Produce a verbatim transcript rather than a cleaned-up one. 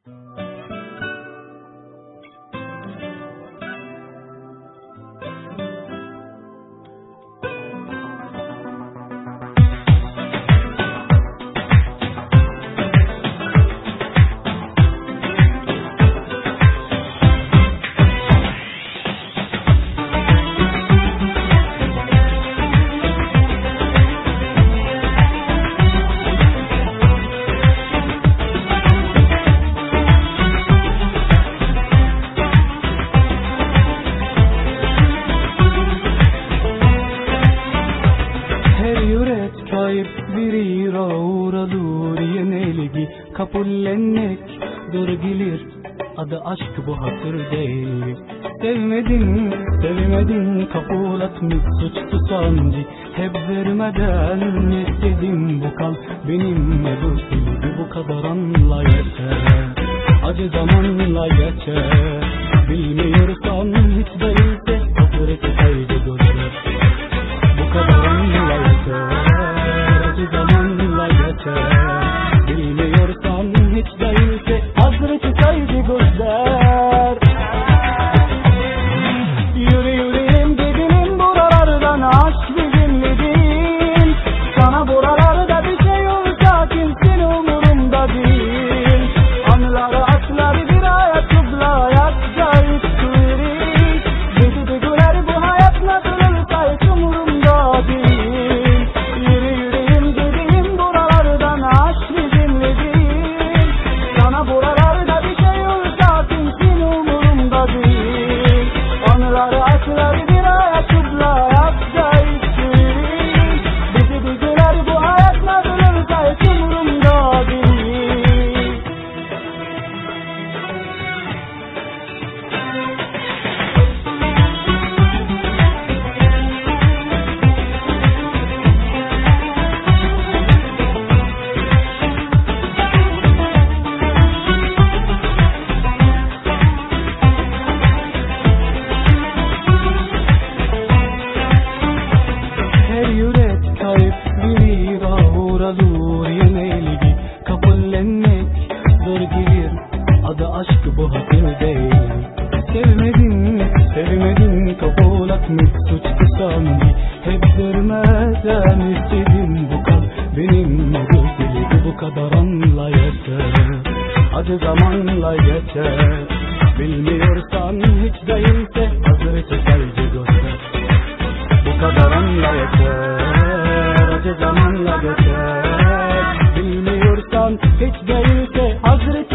Bir uğradır yenilgi kabullenmek zor gelir. Adı aşk bu hatır değil. Sevmedin, sevmedin kabul etmek suçtu sancı. Hep vermeden istedim bu kal benim öbür gibi bu kadar anla yeter. Acı zamanla geçer. Bilmiyorsan hiç değilse hasreti kaydı gözler. Bu kadar anla yeter. Acı zamanla geçer. Bilmiyorsan hiç değilse hasreti kaydı gözler. Yürü yüreğim dediğim buralardan aşk bizimledin. Sana buralarda bir şey olsa kimsin umurumda değil. Anıları atlar bir hayat kıbla yakacak verir. Dedi de güler bu hayat nasıl olsa hiç umurumda değil. Yürü yüreğim dediğim buralardan aşk bizimledin. Sana buralarda bir şey olsa kimsin umurumda değil. Anıları atlar bir hayat kıbla yakacak verir. Dedi de güler bu hayat nasıl olsa hiç umurumda değil. Her yürek kayıp bir uğradır yenilgi kabullenmek zor gelir. Adı aşk bu hatır değil. Sevmedin, sevmedin kabul etmek suçtu sancı. Hep vermeden istedim bu kal benim gözleri bu kadar anla yeter. Acı zamanla geçer. Bilmiyorsan hiç değilse hasreti sadece göster. Bu kadar anla yeter. Acı zamanla geçer. Bilmiyorsan hiç değilse hasreti